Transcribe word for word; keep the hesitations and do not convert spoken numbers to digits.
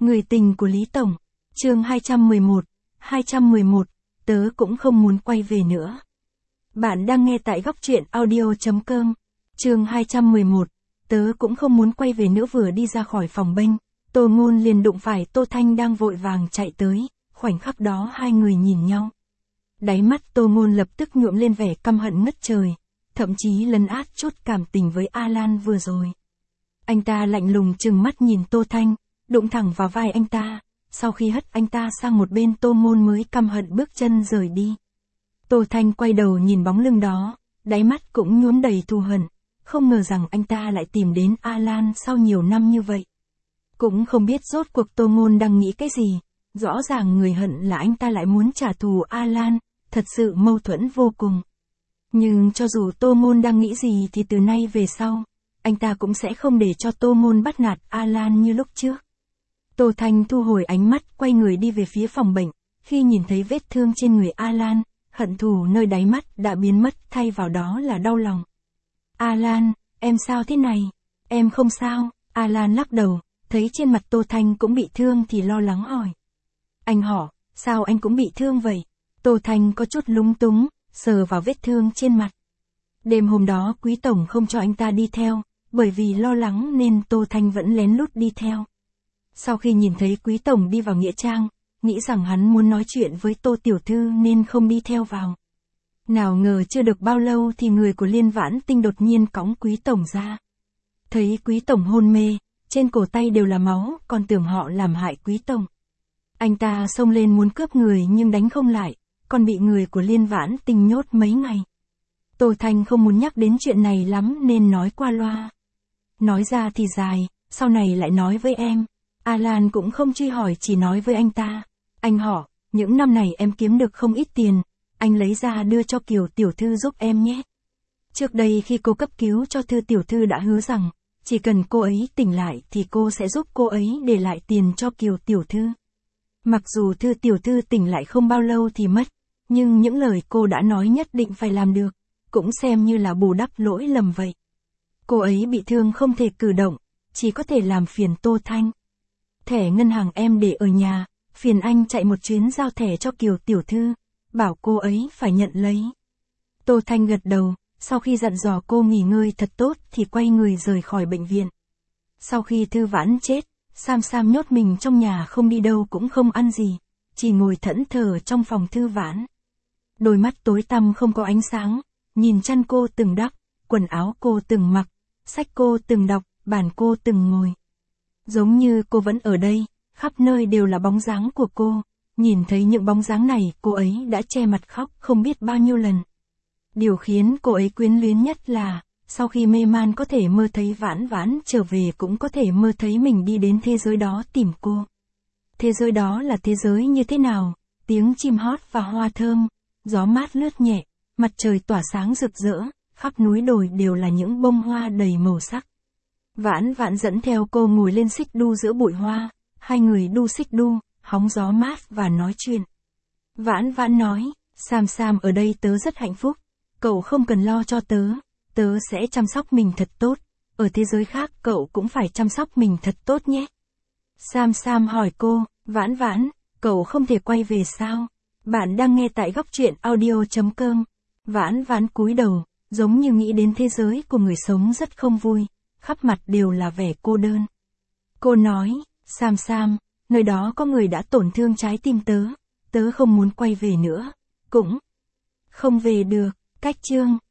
Người tình của Lý Tổng. Chương hai trăm mười một. hai trăm mười một, tớ cũng không muốn quay về nữa. Bạn đang nghe tại góc truyện audio chấm com. Chương hai trăm mười một. Tớ cũng không muốn quay về nữa. Vừa đi ra khỏi phòng bênh, Tô Ngôn liền đụng phải Tô Thanh đang vội vàng chạy tới, khoảnh khắc đó hai người nhìn nhau. Đáy mắt Tô Ngôn lập tức nhuộm lên vẻ căm hận ngất trời, thậm chí lấn át chút cảm tình với A Lan vừa rồi. Anh ta lạnh lùng trừng mắt nhìn Tô Thanh, đụng thẳng vào vai anh ta, sau khi hất anh ta sang một bên Tô Ngôn mới căm hận bước chân rời đi. Tô Thanh quay đầu nhìn bóng lưng đó, đáy mắt cũng nhuốm đầy thù hận, không ngờ rằng anh ta lại tìm đến A Lan sau nhiều năm như vậy. Cũng không biết rốt cuộc Tô Ngôn đang nghĩ cái gì, rõ ràng người hận là anh ta lại muốn trả thù A Lan, thật sự mâu thuẫn vô cùng. Nhưng cho dù Tô Ngôn đang nghĩ gì thì từ nay về sau, anh ta cũng sẽ không để cho Tô Ngôn bắt nạt A Lan như lúc trước. Tô Thanh thu hồi ánh mắt, quay người đi về phía phòng bệnh, khi nhìn thấy vết thương trên người A Lan, hận thù nơi đáy mắt đã biến mất, thay vào đó là đau lòng. A Lan, em sao thế này? Em không sao. A Lan lắc đầu, thấy trên mặt Tô Thanh cũng bị thương thì lo lắng hỏi. Anh họ, sao anh cũng bị thương vậy? Tô Thanh có chút lúng túng, sờ vào vết thương trên mặt. Đêm hôm đó Quý Tổng không cho anh ta đi theo, bởi vì lo lắng nên Tô Thanh vẫn lén lút đi theo. Sau khi nhìn thấy Quý Tổng đi vào nghĩa trang, nghĩ rằng hắn muốn nói chuyện với Tô Tiểu Thư nên không đi theo vào. Nào ngờ chưa được bao lâu thì người của Liên Vãn Tinh đột nhiên cõng Quý Tổng ra. Thấy Quý Tổng hôn mê, trên cổ tay đều là máu, còn tưởng họ làm hại Quý Tổng. Anh ta xông lên muốn cướp người nhưng đánh không lại, còn bị người của Liên Vãn Tinh nhốt mấy ngày. Tô Thanh không muốn nhắc đến chuyện này lắm nên nói qua loa. Nói ra thì dài, sau này lại nói với em. A Lan cũng không truy hỏi, chỉ nói với anh ta. Anh họ, những năm này em kiếm được không ít tiền, anh lấy ra đưa cho Kiều Tiểu Thư giúp em nhé. Trước đây khi cô cấp cứu cho Thư Tiểu Thư đã hứa rằng, chỉ cần cô ấy tỉnh lại thì cô sẽ giúp cô ấy để lại tiền cho Kiều Tiểu Thư. Mặc dù Thư Tiểu Thư tỉnh lại không bao lâu thì mất, nhưng những lời cô đã nói nhất định phải làm được, cũng xem như là bù đắp lỗi lầm vậy. Cô ấy bị thương không thể cử động, chỉ có thể làm phiền Tô Thanh. Thẻ ngân hàng em để ở nhà, phiền anh chạy một chuyến giao thẻ cho Kiều Tiểu Thư, bảo cô ấy phải nhận lấy. Tô Thanh gật đầu, sau khi dặn dò cô nghỉ ngơi thật tốt thì quay người rời khỏi bệnh viện. Sau khi Thư Vãn chết, Sam Sam nhốt mình trong nhà không đi đâu cũng không ăn gì, chỉ ngồi thẫn thờ trong phòng Thư Vãn. Đôi mắt tối tăm không có ánh sáng, nhìn chăn cô từng đắp, quần áo cô từng mặc, sách cô từng đọc, bàn cô từng ngồi. Giống như cô vẫn ở đây, khắp nơi đều là bóng dáng của cô, nhìn thấy những bóng dáng này cô ấy đã che mặt khóc không biết bao nhiêu lần. Điều khiến cô ấy quyến luyến nhất là, sau khi mê man có thể mơ thấy Vãn Vãn trở về, cũng có thể mơ thấy mình đi đến thế giới đó tìm cô. Thế giới đó là thế giới như thế nào? Tiếng chim hót và hoa thơm, gió mát lướt nhẹ, mặt trời tỏa sáng rực rỡ, khắp núi đồi đều là những bông hoa đầy màu sắc. Vãn Vãn dẫn theo cô ngồi lên xích đu giữa bụi hoa, hai người đu xích đu, hóng gió mát và nói chuyện. Vãn Vãn nói, Sam Sam ở đây tớ rất hạnh phúc, cậu không cần lo cho tớ, tớ sẽ chăm sóc mình thật tốt, ở thế giới khác cậu cũng phải chăm sóc mình thật tốt nhé. Sam Sam hỏi cô, Vãn Vãn, cậu không thể quay về sao? Bạn đang nghe tại góc truyện audio chấm com. Vãn Vãn cúi đầu, giống như nghĩ đến thế giới của người sống rất không vui, khắp mặt đều là vẻ cô đơn. Cô nói, Sam Sam, nơi đó có người đã tổn thương trái tim tớ, tớ không muốn quay về nữa, cũng không về được. Cách chương